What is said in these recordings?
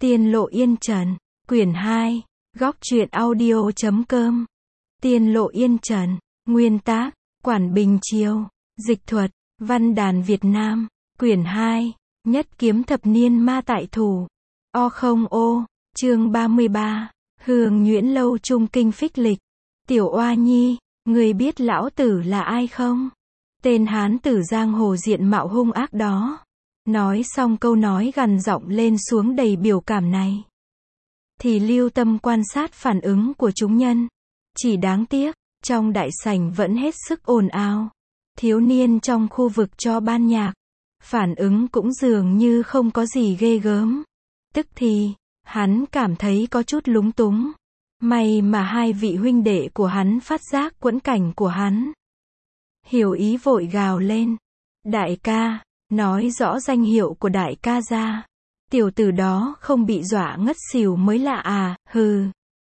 Tiên Lộ Yên Trần, quyển 2, góc truyện audio.com. Tiên Lộ Yên Trần, nguyên tác, Quản Bình Chiêu, dịch thuật, Văn đàn Việt Nam, quyển 2, nhất kiếm thập niên ma tại thủ. O, chương 33, Hương Nhuyễn Lâu Trung Kinh Phích Lịch. Tiểu Oa Nhi, người biết lão tử là ai không? Tên hán tử giang hồ diện mạo hung ác đó. Nói xong câu nói gằn giọng lên xuống đầy biểu cảm này, thì lưu tâm quan sát phản ứng của chúng nhân. Chỉ đáng tiếc, trong đại sảnh vẫn hết sức ồn ào. Thiếu niên trong khu vực cho ban nhạc, phản ứng cũng dường như không có gì ghê gớm. Tức thì, hắn cảm thấy có chút lúng túng. May mà hai vị huynh đệ của hắn phát giác quẫn cảnh của hắn. Hiểu ý vội gào lên. Đại ca, nói rõ danh hiệu của đại ca ra. Tiểu tử đó không bị dọa ngất xỉu mới lạ à, hừ.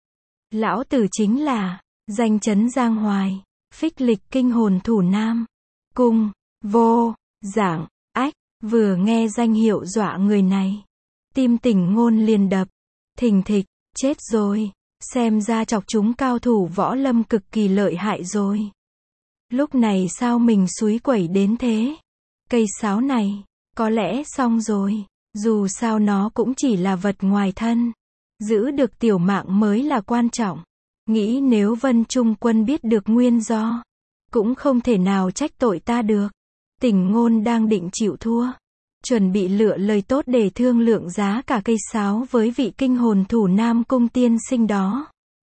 Lão tử chính là, danh chấn giang hoài, Phích Lịch kinh hồn thủ nam. Cung, vô, giảng, ách, vừa nghe danh hiệu dọa người này. Tim Tỉnh Ngôn liền đập, thình thịch, chết rồi, xem ra chọc chúng cao thủ võ lâm cực kỳ lợi hại rồi. Lúc này sao mình xúi quẩy đến thế? Cây sáo này, có lẽ xong rồi, dù sao nó cũng chỉ là vật ngoài thân. Giữ được tiểu mạng mới là quan trọng. Nghĩ nếu Vân Trung Quân biết được nguyên do, cũng không thể nào trách tội ta được. Tỉnh Ngôn đang định chịu thua, chuẩn bị lựa lời tốt để thương lượng giá cả cây sáo với vị kinh hồn thủ Nam Cung tiên sinh đó.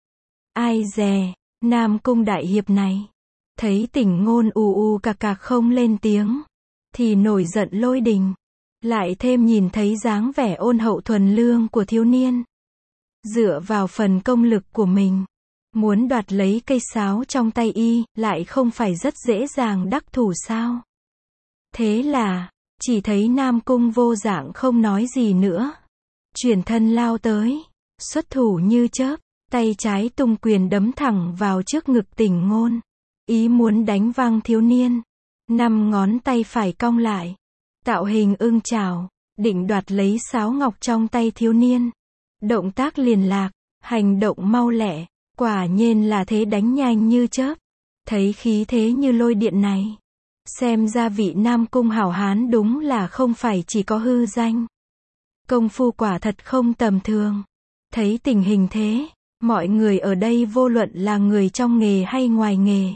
Ai dè, Nam Cung đại hiệp này, thấy Tỉnh Ngôn cạc cạc không lên tiếng, thì nổi giận lôi đình. Lại thêm nhìn thấy dáng vẻ ôn hậu thuần lương của thiếu niên, dựa vào phần công lực của mình, muốn đoạt lấy cây sáo trong tay y, lại không phải rất dễ dàng đắc thủ sao? Thế là, chỉ thấy Nam Cung vô dạng không nói gì nữa. Chuyển thân lao tới, xuất thủ như chớp, tay trái tung quyền đấm thẳng vào trước ngực Tỉnh Ngôn. Ý muốn đánh văng thiếu niên. 5 ngón tay phải cong lại, tạo hình ưng chảo, định đoạt lấy sáo ngọc trong tay thiếu niên. Động tác liền lạc, hành động mau lẹ, quả nhiên là thế đánh nhanh như chớp. Thấy khí thế như lôi điện này, xem ra vị Nam Cung hảo hán đúng là không phải chỉ có hư danh. Công phu quả thật không tầm thường. Thấy tình hình thế, mọi người ở đây vô luận là người trong nghề hay ngoài nghề,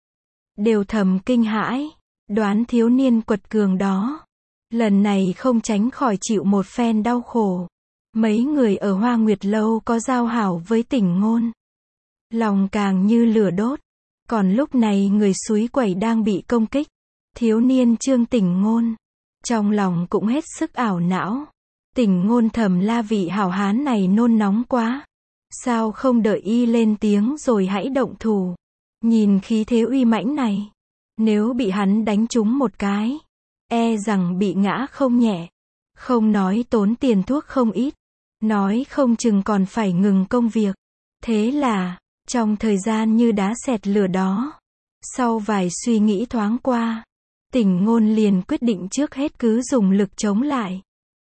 đều thầm kinh hãi, đoán thiếu niên quật cường đó, lần này không tránh khỏi chịu một phen đau khổ. Mấy người ở Hoa Nguyệt Lâu có giao hảo với Tỉnh Ngôn, lòng càng như lửa đốt. Còn lúc này người xúi quẩy đang bị công kích, thiếu niên Trương Tỉnh Ngôn, trong lòng cũng hết sức ảo não. Tỉnh Ngôn thầm la vị hảo hán này nôn nóng quá, sao không đợi y lên tiếng rồi hãy động thủ. Nhìn khí thế uy mãnh này, nếu bị hắn đánh trúng một cái, e rằng bị ngã không nhẹ. Không nói tốn tiền thuốc không ít, nói không chừng còn phải ngừng công việc. Thế là, trong thời gian như đá xẹt lửa đó, sau vài suy nghĩ thoáng qua, Tỉnh Ngôn liền quyết định trước hết cứ dùng lực chống lại.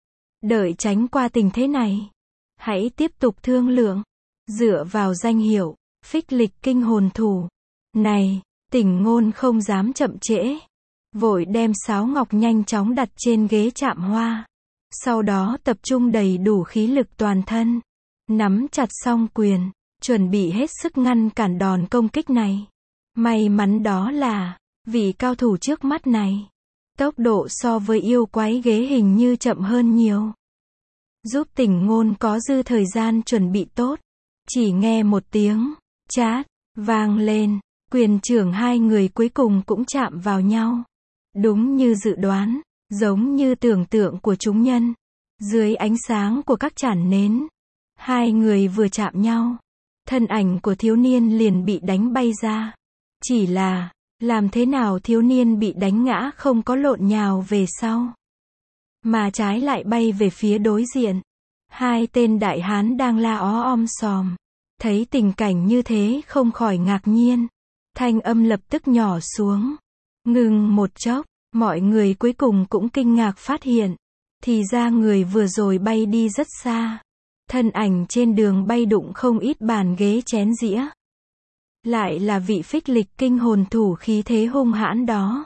Đợi tránh qua tình thế này, hãy tiếp tục thương lượng. Dựa vào danh hiệu Phích Lịch kinh hồn thủ này, Tỉnh Ngôn không dám chậm trễ, vội đem sáo ngọc nhanh chóng đặt trên ghế chạm hoa. Sau đó tập trung đầy đủ khí lực toàn thân, nắm chặt song quyền, chuẩn bị hết sức ngăn cản đòn công kích này. May mắn đó là, vị cao thủ trước mắt này, tốc độ so với yêu quái ghế hình như chậm hơn nhiều, giúp Tỉnh Ngôn có dư thời gian chuẩn bị tốt. Chỉ nghe một tiếng chát vang lên, quyền trưởng hai người cuối cùng cũng chạm vào nhau. Đúng như dự đoán, giống như tưởng tượng của chúng nhân, dưới ánh sáng của các chản nến, hai người vừa chạm nhau, thân ảnh của thiếu niên liền bị đánh bay ra. Chỉ là, làm thế nào thiếu niên bị đánh ngã không có lộn nhào về sau, mà trái lại bay về phía đối diện. Hai tên đại hán đang la ó om sòm, thấy tình cảnh như thế không khỏi ngạc nhiên. Thanh âm lập tức nhỏ xuống. Ngừng một chốc, mọi người cuối cùng cũng kinh ngạc phát hiện, thì ra người vừa rồi bay đi rất xa, Thân ảnh trên đường bay đụng không ít bàn ghế chén dĩa. Lại là vị phích lịch kinh hồn thủ khí thế hung hãn đó.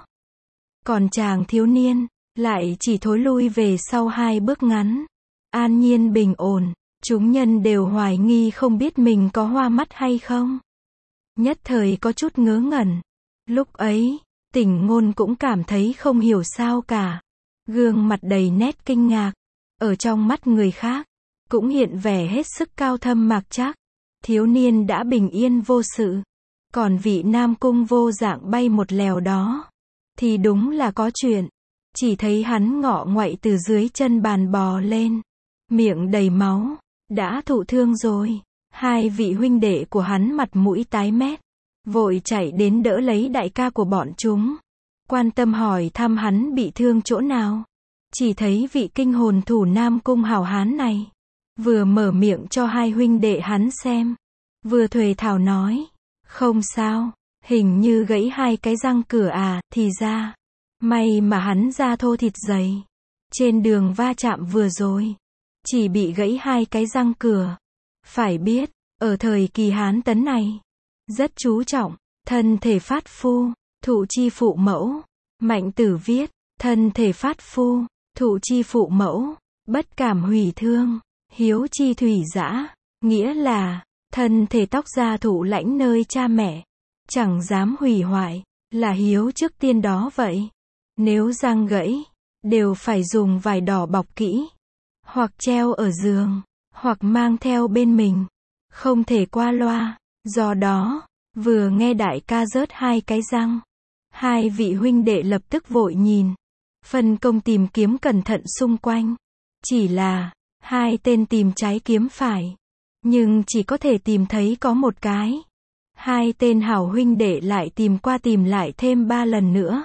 Còn chàng thiếu niên, lại chỉ thối lui về sau 2 bước ngắn. An nhiên bình ổn, chúng nhân đều hoài nghi không biết mình có hoa mắt hay không. Nhất thời có chút ngớ ngẩn. Lúc ấy, Tỉnh Ngôn cũng cảm thấy không hiểu sao cả. Gương mặt đầy nét kinh ngạc. Ở trong mắt người khác, cũng hiện vẻ hết sức cao thâm mạc trác. Thiếu niên đã bình yên vô sự. Còn vị Nam Cung vô dạng bay một lèo đó, thì đúng là có chuyện. Chỉ thấy hắn ngọ nguậy từ dưới chân bàn bò lên. Miệng đầy máu. Đã thụ thương rồi. 2 vị huynh đệ của hắn mặt mũi tái mét. Vội chạy đến đỡ lấy đại ca của bọn chúng. Quan tâm hỏi thăm hắn bị thương chỗ nào. Chỉ thấy vị kinh hồn thủ Nam Cung hảo hán này. Vừa mở miệng cho 2 huynh đệ hắn xem. Vừa thuề thào nói. Không sao. Hình như gãy 2 cái răng cửa à, thì ra. May mà hắn da thô thịt dày. Trên đường va chạm vừa rồi. Chỉ bị gãy 2 cái răng cửa. Phải biết, ở thời kỳ Hán Tấn này, rất chú trọng, thân thể phát phu, thụ chi phụ mẫu. Mạnh Tử viết, thân thể phát phu, thụ chi phụ mẫu, bất cảm hủy thương, hiếu chi thủy dã, nghĩa là, thân thể tóc da thụ lãnh nơi cha mẹ, chẳng dám hủy hoại, là hiếu trước tiên đó vậy. Nếu răng gãy, đều phải dùng vải đỏ bọc kỹ, hoặc treo ở giường, hoặc mang theo bên mình, không thể qua loa. Do đó, vừa nghe đại ca rớt 2 cái răng, 2 vị huynh đệ lập tức vội nhìn, phân công tìm kiếm cẩn thận xung quanh. Chỉ là, 2 tên tìm trái kiếm phải, nhưng chỉ có thể tìm thấy có 1 cái. 2 tên hảo huynh đệ lại tìm qua tìm lại thêm 3 lần nữa.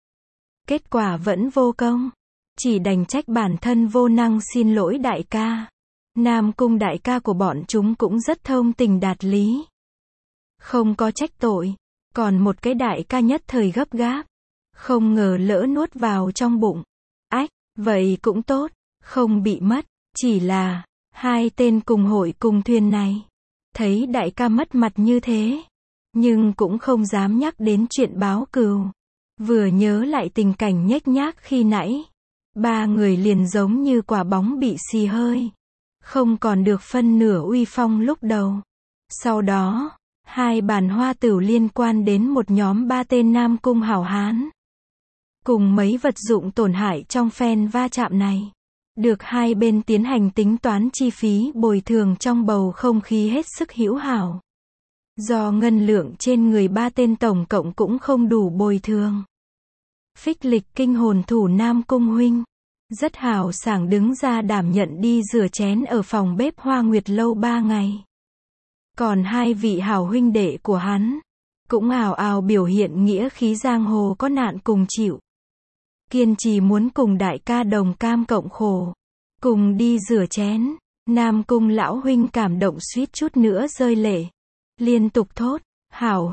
Kết quả vẫn vô công. Chỉ đành trách bản thân vô năng xin lỗi đại ca. Nam Cung đại ca của bọn chúng cũng rất thông tình đạt lý. Không có trách tội. Còn một cái đại ca nhất thời gấp gáp. Không ngờ lỡ nuốt vào trong bụng. Ách, vậy cũng tốt. Không bị mất. Chỉ là, 2 tên cùng hội cùng thuyền này. Thấy đại ca mất mặt như thế. Nhưng cũng không dám nhắc đến chuyện báo cừu. Vừa nhớ lại tình cảnh nhếch nhác khi nãy. 3 người liền giống như quả bóng bị xì hơi. Không còn được phân nửa uy phong lúc đầu. Sau đó, 2 bàn hoa tửu liên quan đến một nhóm 3 tên Nam Cung hảo hán. Cùng mấy vật dụng tổn hại trong phen va chạm này. Được 2 bên tiến hành tính toán chi phí bồi thường trong bầu không khí hết sức hữu hảo. Do ngân lượng trên người 3 tên tổng cộng cũng không đủ bồi thường. Phích lịch kinh hồn thủ Nam Cung huynh rất hào sảng đứng ra đảm nhận đi rửa chén ở phòng bếp Hoa Nguyệt lâu 3 ngày. Còn 2 vị hảo huynh đệ của hắn cũng ào ào biểu hiện nghĩa khí giang hồ có nạn cùng chịu. Kiên trì muốn cùng đại ca đồng cam cộng khổ, cùng đi rửa chén. Nam Cung lão huynh cảm động suýt chút nữa rơi lệ, liên tục thốt, hảo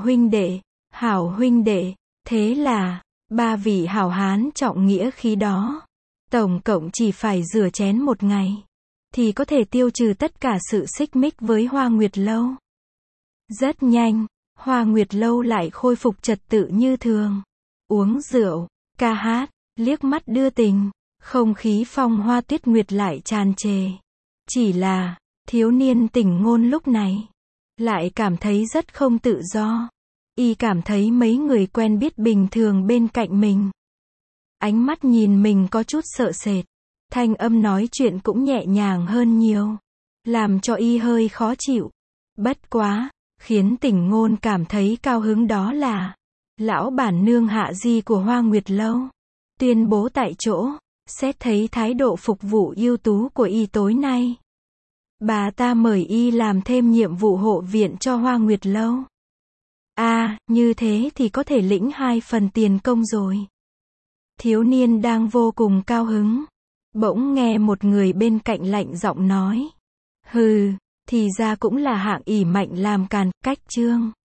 huynh đệ, thế là 3 vị hảo hán trọng nghĩa khí đó, tổng cộng chỉ phải rửa chén 1 ngày, thì có thể tiêu trừ tất cả sự xích mích với Hoa Nguyệt lâu. Rất nhanh, Hoa Nguyệt lâu lại khôi phục trật tự như thường, uống rượu, ca hát, liếc mắt đưa tình, không khí phong hoa tuyết nguyệt lại tràn trề. Chỉ là, thiếu niên Tỉnh Ngôn lúc này lại cảm thấy rất không tự do. Y cảm thấy mấy người quen biết bình thường bên cạnh mình. Ánh mắt nhìn mình có chút sợ sệt. Thanh âm nói chuyện cũng nhẹ nhàng hơn nhiều. Làm cho Y hơi khó chịu. Bất quá, khiến Tỉnh Ngôn cảm thấy cao hứng đó là lão bản nương Hạ Di của Hoa Nguyệt lâu tuyên bố tại chỗ, xét thấy thái độ phục vụ ưu tú của Y tối nay, bà ta mời Y làm thêm nhiệm vụ hộ viện cho Hoa Nguyệt lâu. Như thế thì có thể lĩnh 2 phần tiền công rồi. Thiếu niên đang vô cùng cao hứng, bỗng nghe một người bên cạnh lạnh giọng nói. Hừ, thì ra cũng là hạng ỷ mạnh làm càn, cách trương.